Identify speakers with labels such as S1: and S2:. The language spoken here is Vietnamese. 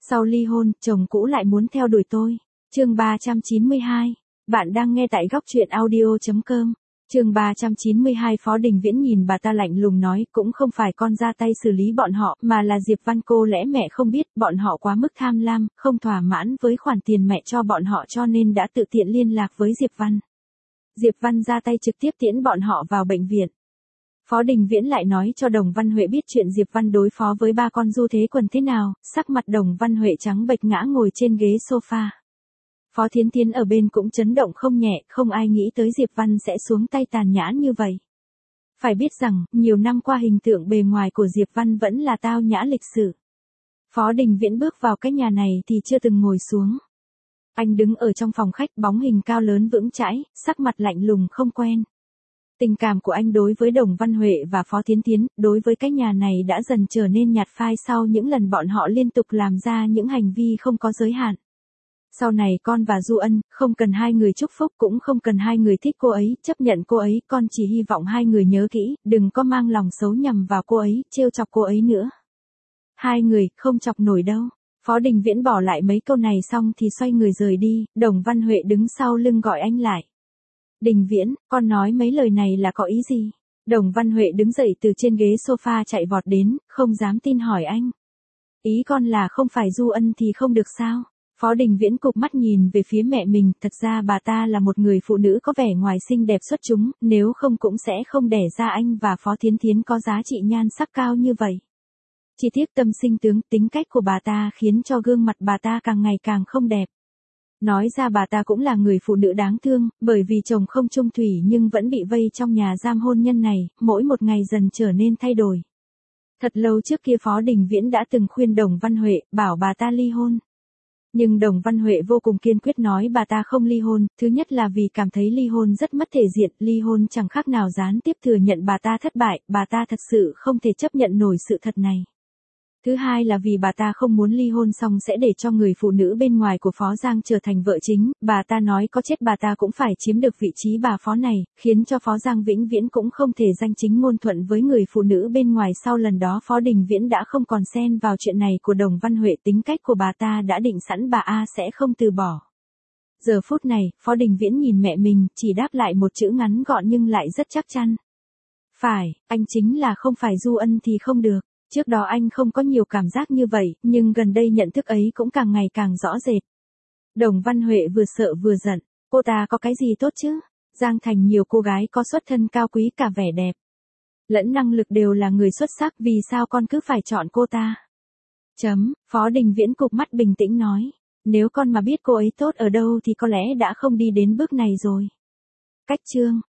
S1: Sau ly hôn, chồng cũ lại muốn theo đuổi tôi. Chương 392. Bạn đang nghe tại góc truyện audio.com. Chương 392. Phó Đình Viễn nhìn bà ta lạnh lùng nói, cũng không phải con ra tay xử lý bọn họ, mà là Diệp Văn. Cô lẽ mẹ không biết, bọn họ quá mức tham lam, không thỏa mãn với khoản tiền mẹ cho bọn họ cho nên đã tự tiện liên lạc với Diệp Văn. Diệp Văn ra tay trực tiếp tiễn bọn họ vào bệnh viện. Phó Đình Viễn lại nói cho Đồng Văn Huệ biết chuyện Diệp Văn đối phó với ba con Du Thế Quần thế nào, sắc mặt Đồng Văn Huệ trắng bệch ngã ngồi trên ghế sofa. Phó Thiến Thiến ở bên cũng chấn động không nhẹ, không ai nghĩ tới Diệp Văn sẽ xuống tay tàn nhẫn như vậy. Phải biết rằng, nhiều năm qua hình tượng bề ngoài của Diệp Văn vẫn là tao nhã lịch sự. Phó Đình Viễn bước vào cái nhà này thì chưa từng ngồi xuống. Anh đứng ở trong phòng khách, bóng hình cao lớn vững chãi, sắc mặt lạnh lùng không quen. Tình cảm của anh đối với Đồng Văn Huệ và Phó Thiến Thiến, đối với cái nhà này đã dần trở nên nhạt phai sau những lần bọn họ liên tục làm ra những hành vi không có giới hạn. Sau này con và Du Ân, không cần hai người chúc phúc cũng không cần hai người thích cô ấy, chấp nhận cô ấy, con chỉ hy vọng hai người nhớ kỹ, đừng có mang lòng xấu nhằm vào cô ấy, trêu chọc cô ấy nữa. Hai người, không chọc nổi đâu. Phó Đình Viễn bỏ lại mấy câu này xong thì xoay người rời đi, Đồng Văn Huệ đứng sau lưng gọi anh lại. Đình Viễn, con nói mấy lời này là có ý gì? Đồng Văn Huệ đứng dậy từ trên ghế sofa chạy vọt đến, không dám tin hỏi anh. Ý con là không phải Du Ân thì không được sao? Phó Đình Viễn cụp mắt nhìn về phía mẹ mình, thật ra bà ta là một người phụ nữ có vẻ ngoài xinh đẹp xuất chúng, nếu không cũng sẽ không đẻ ra anh và Phó Thiến Thiến có giá trị nhan sắc cao như vậy. Chỉ tiếc tâm sinh tướng, tính cách của bà ta khiến cho gương mặt bà ta càng ngày càng không đẹp. Nói ra bà ta cũng là người phụ nữ đáng thương, bởi vì chồng không chung thủy nhưng vẫn bị vây trong nhà giam hôn nhân này, mỗi một ngày dần trở nên thay đổi. Thật lâu trước kia Phó Đình Viễn đã từng khuyên Đồng Văn Huệ, bảo bà ta ly hôn. Nhưng Đồng Văn Huệ vô cùng kiên quyết nói bà ta không ly hôn, thứ nhất là vì cảm thấy ly hôn rất mất thể diện, ly hôn chẳng khác nào gián tiếp thừa nhận bà ta thất bại, bà ta thật sự không thể chấp nhận nổi sự thật này. Thứ hai là vì bà ta không muốn ly hôn xong sẽ để cho người phụ nữ bên ngoài của Phó Giang trở thành vợ chính, bà ta nói có chết bà ta cũng phải chiếm được vị trí bà Phó này, khiến cho Phó Giang vĩnh viễn cũng không thể danh chính ngôn thuận với người phụ nữ bên ngoài. Sau lần đó Phó Đình Viễn đã không còn xen vào chuyện này của Đồng Văn Huệ, tính cách của bà ta đã định sẵn bà A sẽ không từ bỏ. Giờ phút này, Phó Đình Viễn nhìn mẹ mình, chỉ đáp lại một chữ ngắn gọn nhưng lại rất chắc chắn. Phải, anh chính là không phải Du Ân thì không được. Trước đó anh không có nhiều cảm giác như vậy, nhưng gần đây nhận thức ấy cũng càng ngày càng rõ rệt. Đồng Văn Huệ vừa sợ vừa giận, cô ta có cái gì tốt chứ? Giang Thành nhiều cô gái có xuất thân cao quý cả vẻ đẹp lẫn năng lực đều là người xuất sắc, vì sao con cứ phải chọn cô ta? Phó Đình Viễn cụp mắt bình tĩnh nói, nếu con mà biết cô ấy tốt ở đâu thì có lẽ đã không đi đến bước này rồi. Cách chương